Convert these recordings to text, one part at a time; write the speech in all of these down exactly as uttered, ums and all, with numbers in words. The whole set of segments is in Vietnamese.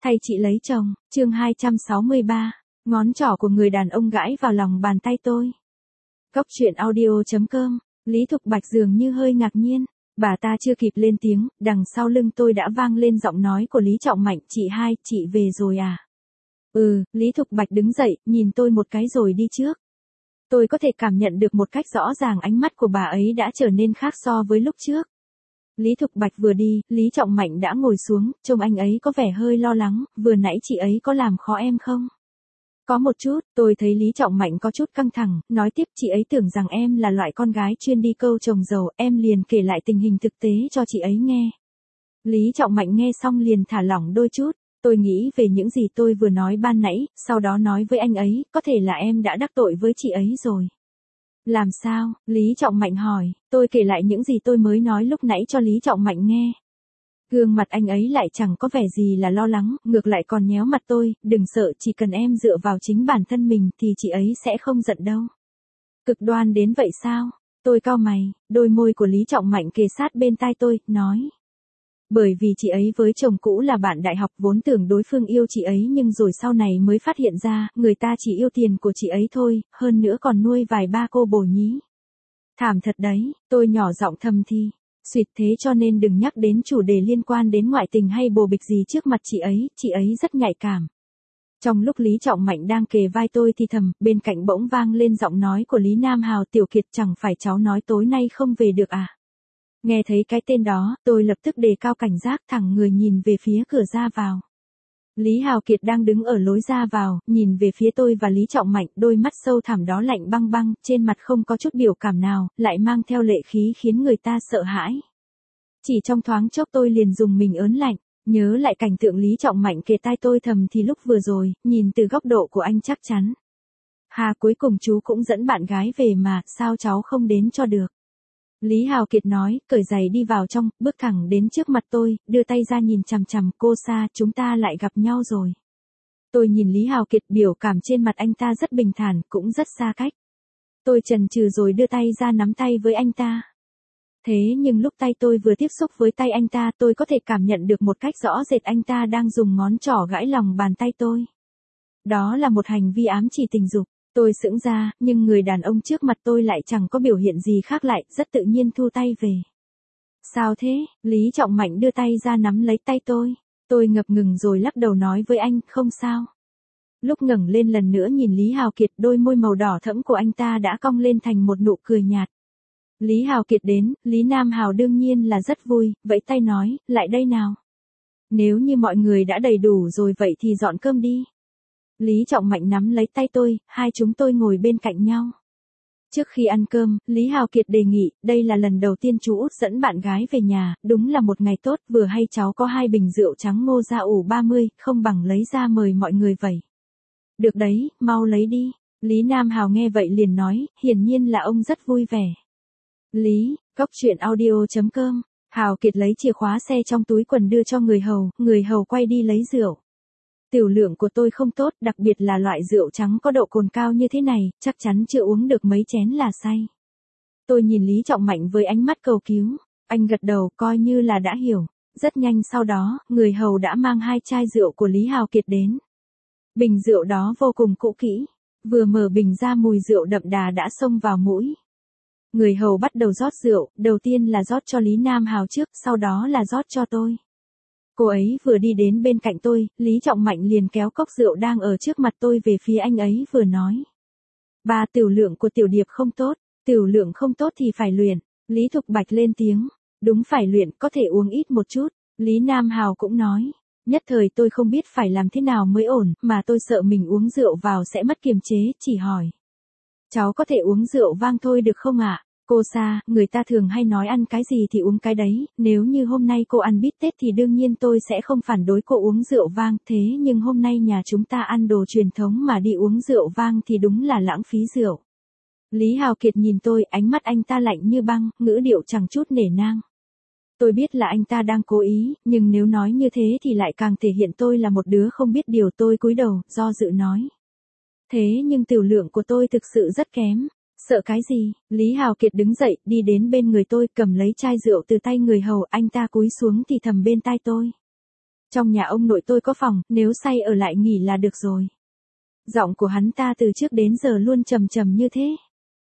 Thay chị lấy chồng, chương hai trăm sáu mươi ba, ngón trỏ của người đàn ông gãi vào lòng bàn tay tôi. Góc truyện audio chấm com, Lý Thục Bạch dường như hơi ngạc nhiên, bà ta chưa kịp lên tiếng, đằng sau lưng tôi đã vang lên giọng nói của Lý Trọng Mạnh, chị hai, chị về rồi à? Ừ, Lý Thục Bạch đứng dậy, nhìn tôi một cái rồi đi trước. Tôi có thể cảm nhận được một cách rõ ràng ánh mắt của bà ấy đã trở nên khác so với lúc trước. Lý Thục Bạch vừa đi, Lý Trọng Mạnh đã ngồi xuống, trông anh ấy có vẻ hơi lo lắng, vừa nãy chị ấy có làm khó em không? Có một chút, tôi thấy Lý Trọng Mạnh có chút căng thẳng, nói tiếp chị ấy tưởng rằng em là loại con gái chuyên đi câu trồng dầu, em liền kể lại tình hình thực tế cho chị ấy nghe. Lý Trọng Mạnh nghe xong liền thả lỏng đôi chút, tôi nghĩ về những gì tôi vừa nói ban nãy, sau đó nói với anh ấy, có thể là em đã đắc tội với chị ấy rồi. Làm sao? Lý Trọng Mạnh hỏi, tôi kể lại những gì tôi mới nói lúc nãy cho Lý Trọng Mạnh nghe. Gương mặt anh ấy lại chẳng có vẻ gì là lo lắng, ngược lại còn nhéo mặt tôi, đừng sợ, chỉ cần em dựa vào chính bản thân mình thì chị ấy sẽ không giận đâu. Cực đoan đến vậy sao? Tôi cau mày, đôi môi của Lý Trọng Mạnh kề sát bên tai tôi, nói. Bởi vì chị ấy với chồng cũ là bạn đại học vốn tưởng đối phương yêu chị ấy nhưng rồi sau này mới phát hiện ra, người ta chỉ yêu tiền của chị ấy thôi, hơn nữa còn nuôi vài ba cô bồ nhí. Thảm thật đấy, tôi nhỏ giọng thầm thì. Xuyệt thế cho nên đừng nhắc đến chủ đề liên quan đến ngoại tình hay bồ bịch gì trước mặt chị ấy, chị ấy rất nhạy cảm. Trong lúc Lý Trọng Mạnh đang kề vai tôi thì thầm, bên cạnh bỗng vang lên giọng nói của Lý Nam Hào, Tiểu Kiệt, chẳng phải cháu nói tối nay không về được à? Nghe thấy cái tên đó, tôi lập tức đề cao cảnh giác, thẳng người nhìn về phía cửa ra vào. Lý Hào Kiệt đang đứng ở lối ra vào, nhìn về phía tôi và Lý Trọng Mạnh, đôi mắt sâu thẳm đó lạnh băng băng, trên mặt không có chút biểu cảm nào, lại mang theo lệ khí khiến người ta sợ hãi. Chỉ trong thoáng chốc tôi liền dùng mình ớn lạnh, nhớ lại cảnh tượng Lý Trọng Mạnh kề tai tôi thầm thì lúc vừa rồi, nhìn từ góc độ của anh chắc chắn. Hà, cuối cùng chú cũng dẫn bạn gái về mà, sao cháu không đến cho được? Lý Hào Kiệt nói, cởi giày đi vào trong, bước thẳng đến trước mặt tôi, đưa tay ra nhìn chằm chằm, cô Sa, chúng ta lại gặp nhau rồi. Tôi nhìn Lý Hào Kiệt, biểu cảm trên mặt anh ta rất bình thản, cũng rất xa cách. Tôi chần chừ rồi đưa tay ra nắm tay với anh ta. Thế nhưng lúc tay tôi vừa tiếp xúc với tay anh ta, tôi có thể cảm nhận được một cách rõ rệt anh ta đang dùng ngón trỏ gãi lòng bàn tay tôi. Đó là một hành vi ám chỉ tình dục. Tôi sững ra, nhưng người đàn ông trước mặt tôi lại chẳng có biểu hiện gì khác lại, rất tự nhiên thu tay về. Sao thế? Lý Trọng Mạnh đưa tay ra nắm lấy tay tôi. Tôi ngập ngừng rồi lắc đầu nói với anh, không sao. Lúc ngẩng lên lần nữa nhìn Lý Hào Kiệt, đôi môi màu đỏ thẫm của anh ta đã cong lên thành một nụ cười nhạt. Lý Hào Kiệt đến, Lý Nam Hào đương nhiên là rất vui, vẫy tay nói, lại đây nào. Nếu như mọi người đã đầy đủ rồi vậy thì dọn cơm đi. Lý Trọng Mạnh nắm lấy tay tôi, hai chúng tôi ngồi bên cạnh nhau. Trước khi ăn cơm, Lý Hào Kiệt đề nghị, đây là lần đầu tiên chú Út dẫn bạn gái về nhà, đúng là một ngày tốt, vừa hay cháu có hai bình rượu trắng ngô gia ủ ba mươi, không bằng lấy ra mời mọi người vậy. Được đấy, mau lấy đi. Lý Nam Hào nghe vậy liền nói, hiển nhiên là ông rất vui vẻ. Lý, góc truyện audio chấm com, Hào Kiệt lấy chìa khóa xe trong túi quần đưa cho người hầu, người hầu quay đi lấy rượu. Tiểu lượng của tôi không tốt, đặc biệt là loại rượu trắng có độ cồn cao như thế này, chắc chắn chưa uống được mấy chén là say. Tôi nhìn Lý Trọng Mạnh với ánh mắt cầu cứu, anh gật đầu coi như là đã hiểu. Rất nhanh sau đó, người hầu đã mang hai chai rượu của Lý Hào Kiệt đến. Bình rượu đó vô cùng cũ kỹ, vừa mở bình ra mùi rượu đậm đà đã xông vào mũi. Người hầu bắt đầu rót rượu, đầu tiên là rót cho Lý Nam Hào trước, sau đó là rót cho tôi. Cô ấy vừa đi đến bên cạnh tôi, Lý Trọng Mạnh liền kéo cốc rượu đang ở trước mặt tôi về phía anh ấy vừa nói. Ba, tiểu lượng của Tiểu Điệp không tốt, tiểu lượng không tốt thì phải luyện. Lý Thục Bạch lên tiếng, đúng phải luyện, có thể uống ít một chút. Lý Nam Hào cũng nói, nhất thời tôi không biết phải làm thế nào mới ổn, mà tôi sợ mình uống rượu vào sẽ mất kiềm chế, chỉ hỏi. Cháu có thể uống rượu vang thôi được không ạ? Cô Sa, người ta thường hay nói ăn cái gì thì uống cái đấy, nếu như hôm nay cô ăn bít tết thì đương nhiên tôi sẽ không phản đối cô uống rượu vang, thế nhưng hôm nay nhà chúng ta ăn đồ truyền thống mà đi uống rượu vang thì đúng là lãng phí rượu. Lý Hào Kiệt nhìn tôi, ánh mắt anh ta lạnh như băng, ngữ điệu chẳng chút nể nang. Tôi biết là anh ta đang cố ý, nhưng nếu nói như thế thì lại càng thể hiện tôi là một đứa không biết điều. Tôi cúi đầu, do dự nói. Thế nhưng tiểu lượng của tôi thực sự rất kém. Sợ cái gì? Lý Hào Kiệt đứng dậy, đi đến bên người tôi, cầm lấy chai rượu từ tay người hầu, anh ta cúi xuống thì thầm bên tai tôi. Trong nhà ông nội tôi có phòng, nếu say ở lại nghỉ là được rồi. Giọng của hắn ta từ trước đến giờ luôn trầm trầm như thế.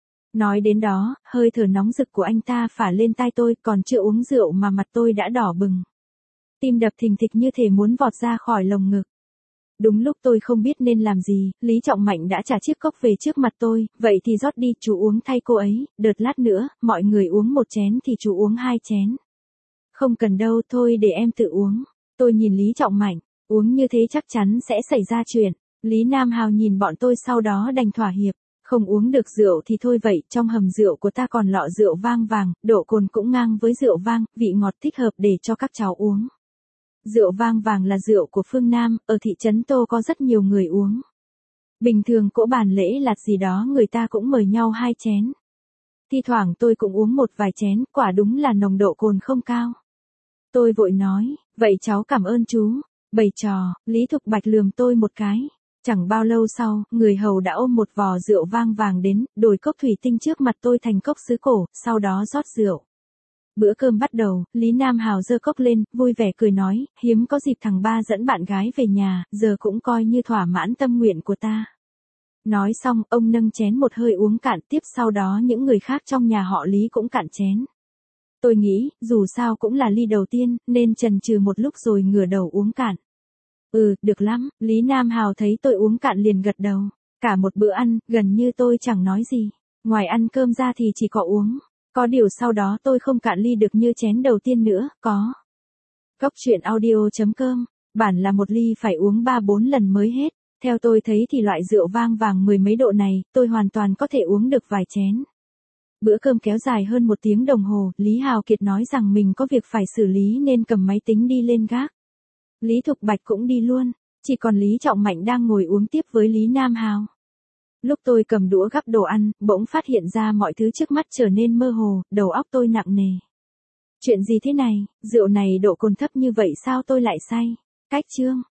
Nói đến đó, hơi thở nóng rực của anh ta phả lên tai tôi, còn chưa uống rượu mà mặt tôi đã đỏ bừng. Tim đập thình thịch như thể muốn vọt ra khỏi lồng ngực. Đúng lúc tôi không biết nên làm gì, Lý Trọng Mạnh đã trả chiếc cốc về trước mặt tôi, vậy thì rót đi, chú uống thay cô ấy, đợt lát nữa, mọi người uống một chén thì chú uống hai chén. Không cần đâu, thôi để em tự uống. Tôi nhìn Lý Trọng Mạnh, uống như thế chắc chắn sẽ xảy ra chuyện. Lý Nam Hào nhìn bọn tôi sau đó đành thỏa hiệp. Không uống được rượu thì thôi vậy, trong hầm rượu của ta còn lọ rượu vang vàng, độ cồn cũng ngang với rượu vang, vị ngọt thích hợp để cho các cháu uống. Rượu vang vàng là rượu của phương Nam, ở thị trấn Tô có rất nhiều người uống. Bình thường cỗ bàn lễ lạt gì đó người ta cũng mời nhau hai chén. Thi thoảng tôi cũng uống một vài chén, quả đúng là nồng độ cồn không cao. Tôi vội nói, vậy cháu cảm ơn chú. Bày trò, Lý Thục Bạch lườm tôi một cái. Chẳng bao lâu sau, người hầu đã ôm một vò rượu vang vàng đến, đổi cốc thủy tinh trước mặt tôi thành cốc sứ cổ, sau đó rót rượu. Bữa cơm bắt đầu, Lý Nam Hào giơ cốc lên, vui vẻ cười nói, hiếm có dịp thằng ba dẫn bạn gái về nhà, giờ cũng coi như thỏa mãn tâm nguyện của ta. Nói xong, ông nâng chén một hơi uống cạn, tiếp sau đó những người khác trong nhà họ Lý cũng cạn chén. Tôi nghĩ, dù sao cũng là ly đầu tiên, nên chần chừ một lúc rồi ngửa đầu uống cạn. Ừ, được lắm, Lý Nam Hào thấy tôi uống cạn liền gật đầu. Cả một bữa ăn, gần như tôi chẳng nói gì. Ngoài ăn cơm ra thì chỉ có uống. Có điều sau đó tôi không cạn ly được như chén đầu tiên nữa, có. Góc truyện audio chấm com, bản là một ly phải uống ba bốn lần mới hết. Theo tôi thấy thì loại rượu vang vàng mười mấy độ này, tôi hoàn toàn có thể uống được vài chén. Bữa cơm kéo dài hơn một tiếng đồng hồ, Lý Hào Kiệt nói rằng mình có việc phải xử lý nên cầm máy tính đi lên gác. Lý Thục Bạch cũng đi luôn, chỉ còn Lý Trọng Mạnh đang ngồi uống tiếp với Lý Nam Hào. Lúc tôi cầm đũa gắp đồ ăn, bỗng phát hiện ra mọi thứ trước mắt trở nên mơ hồ, đầu óc tôi nặng nề. Chuyện gì thế này, rượu này độ cồn thấp như vậy sao tôi lại say? Cách chương.